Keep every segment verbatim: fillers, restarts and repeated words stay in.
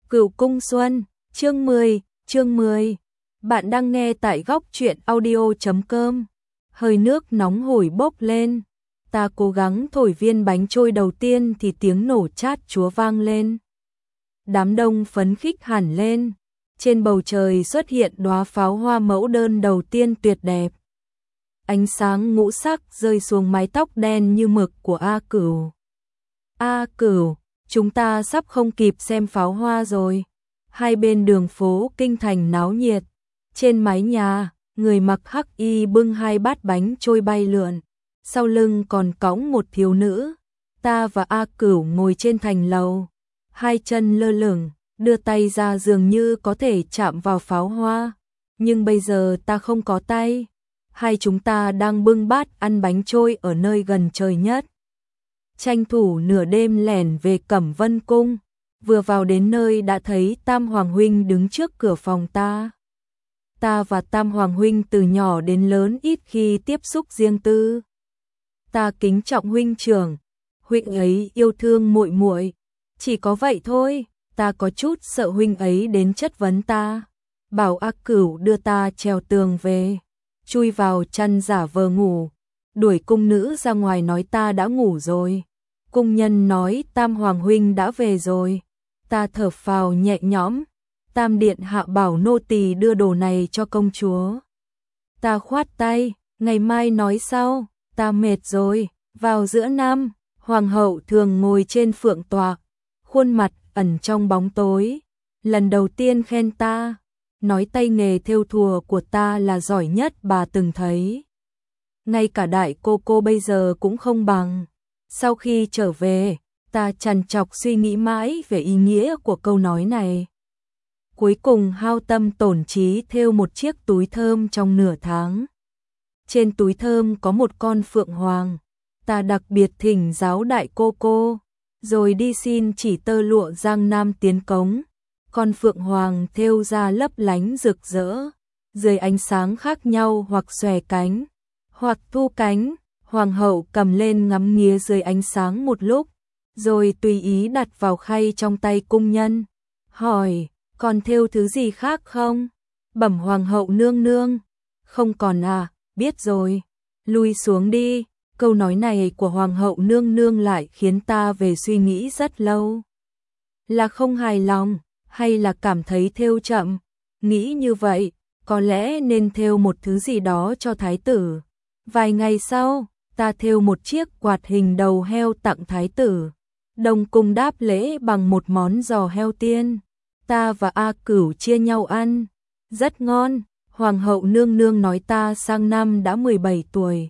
Cửu Cung Xuân, chương mười, chương mười. Bạn đang nghe tại góc truyện audio chấm com. Hơi nước nóng hổi bốc lên. Ta cố gắng thổi viên bánh trôi đầu tiên thì tiếng nổ chát chúa vang lên. Đám đông phấn khích hẳn lên. Trên bầu trời xuất hiện đóa pháo hoa mẫu đơn đầu tiên tuyệt đẹp. Ánh sáng ngũ sắc rơi xuống mái tóc đen như mực của A Cửu. A Cửu, chúng ta sắp không kịp xem pháo hoa rồi. Hai bên đường phố kinh thành náo nhiệt. Trên mái nhà, người mặc hắc y bưng hai bát bánh trôi bay lượn. Sau lưng còn cõng một thiếu nữ. Ta và A Cửu ngồi trên thành lầu. Hai chân lơ lửng, đưa tay ra dường như có thể chạm vào pháo hoa. Nhưng bây giờ ta không có tay. Hai chúng ta đang bưng bát ăn bánh trôi ở nơi gần trời nhất. Tranh thủ nửa đêm lẻn về Cẩm Vân Cung, vừa vào đến nơi đã thấy Tam Hoàng huynh đứng trước cửa phòng ta. Ta và Tam Hoàng huynh từ nhỏ đến lớn ít khi tiếp xúc riêng tư. Ta kính trọng huynh trưởng, huynh ấy yêu thương muội muội, chỉ có vậy thôi. Ta có chút sợ huynh ấy đến chất vấn ta, bảo A Cửu đưa ta trèo tường về, chui vào chăn giả vờ ngủ. Đuổi cung nữ ra ngoài nói ta đã ngủ rồi. Cung nhân nói Tam Hoàng huynh đã về rồi. Ta thở phào nhẹ nhõm. Tam điện hạ bảo nô tỳ đưa đồ này cho công chúa. Ta khoát tay, ngày mai nói sau, ta mệt rồi. Vào giữa năm, hoàng hậu thường ngồi trên phượng tọa, khuôn mặt ẩn trong bóng tối. Lần đầu tiên khen ta, nói tay nghề thêu thùa của ta là giỏi nhất bà từng thấy. Ngay cả đại cô cô bây giờ cũng không bằng. Sau khi trở về, ta trằn trọc suy nghĩ mãi về ý nghĩa của câu nói này. Cuối cùng hao tâm tổn trí thêu một chiếc túi thơm trong nửa tháng. Trên túi thơm có một con phượng hoàng. Ta đặc biệt thỉnh giáo đại cô cô, rồi đi xin chỉ tơ lụa Giang Nam tiến cống. Con phượng hoàng thêu ra lấp lánh rực rỡ, dưới ánh sáng khác nhau hoặc xòe cánh, hoặc thu cánh. Hoàng hậu cầm lên ngắm nghía dưới ánh sáng một lúc, rồi tùy ý đặt vào khay trong tay cung nhân. Hỏi, còn thêu thứ gì khác không? Bẩm hoàng hậu nương nương. Không còn à, biết rồi. Lui xuống đi. Câu nói này của hoàng hậu nương nương lại khiến ta về suy nghĩ rất lâu. Là không hài lòng, hay là cảm thấy thêu chậm? Nghĩ như vậy, có lẽ nên thêu một thứ gì đó cho thái tử. Vài ngày sau, ta thêu một chiếc quạt hình đầu heo tặng thái tử. Đông cung đáp lễ bằng một món giò heo tiên. Ta và A Cửu chia nhau ăn. Rất ngon. Hoàng hậu nương nương nói ta sang năm đã mười bảy tuổi.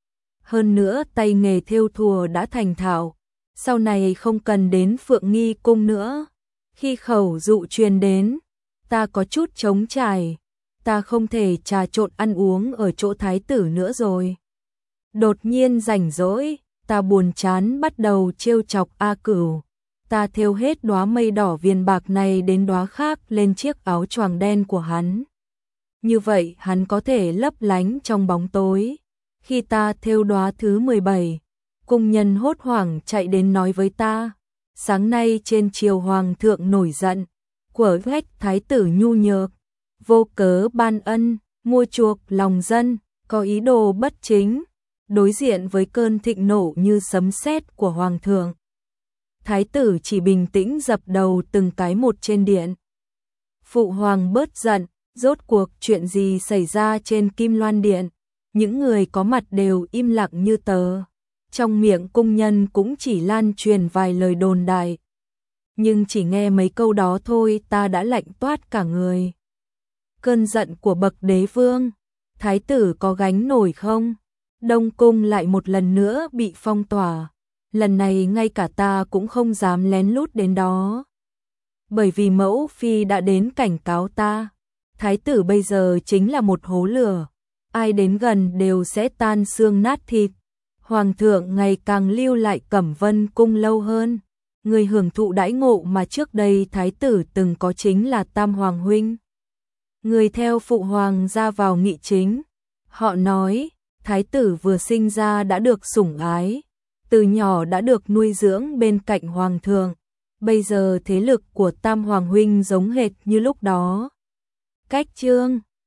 Hơn nữa tay nghề thêu thùa đã thành thạo. Sau này không cần đến Phượng Nghi cung nữa. Khi khẩu dụ truyền đến, ta có chút trống trải. Ta không thể trà trộn ăn uống ở chỗ thái tử nữa rồi. Đột nhiên rảnh rỗi, ta buồn chán bắt đầu trêu chọc A Cửu. Ta thêu hết đóa mây đỏ viền bạc này đến đóa khác lên chiếc áo choàng đen của hắn. Như vậy hắn có thể lấp lánh trong bóng tối. Khi ta thêu đóa thứ mười bảy, cung nhân hốt hoảng chạy đến nói với ta. Sáng nay trên triều hoàng thượng nổi giận, quở trách thái tử nhu nhược, vô cớ ban ân, mua chuộc lòng dân, có ý đồ bất chính. Đối diện với cơn thịnh nộ như sấm sét của hoàng thượng, thái tử chỉ bình tĩnh dập đầu từng cái một trên điện. Phụ hoàng bớt giận, rốt cuộc chuyện gì xảy ra trên Kim Loan điện? Những người có mặt đều im lặng như tờ. Trong miệng cung nhân cũng chỉ lan truyền vài lời đồn đại. Nhưng chỉ nghe mấy câu đó thôi ta đã lạnh toát cả người. Cơn giận của bậc đế vương, thái tử có gánh nổi không? Đông cung lại một lần nữa bị phong tỏa. Lần này ngay cả ta cũng không dám lén lút đến đó. Bởi vì mẫu phi đã đến cảnh cáo ta. Thái tử bây giờ chính là một hố lửa. Ai đến gần đều sẽ tan xương nát thịt. Hoàng thượng ngày càng lưu lại Cẩm Vân cung lâu hơn. Người hưởng thụ đãi ngộ mà trước đây thái tử từng có chính là Tam Hoàng huynh. Người theo phụ hoàng ra vào nghị chính. Họ nói thái tử vừa sinh ra đã được sủng ái, từ nhỏ đã được nuôi dưỡng bên cạnh hoàng thượng, bây giờ thế lực của Tam Hoàng huynh giống hệt như lúc đó. Cách chương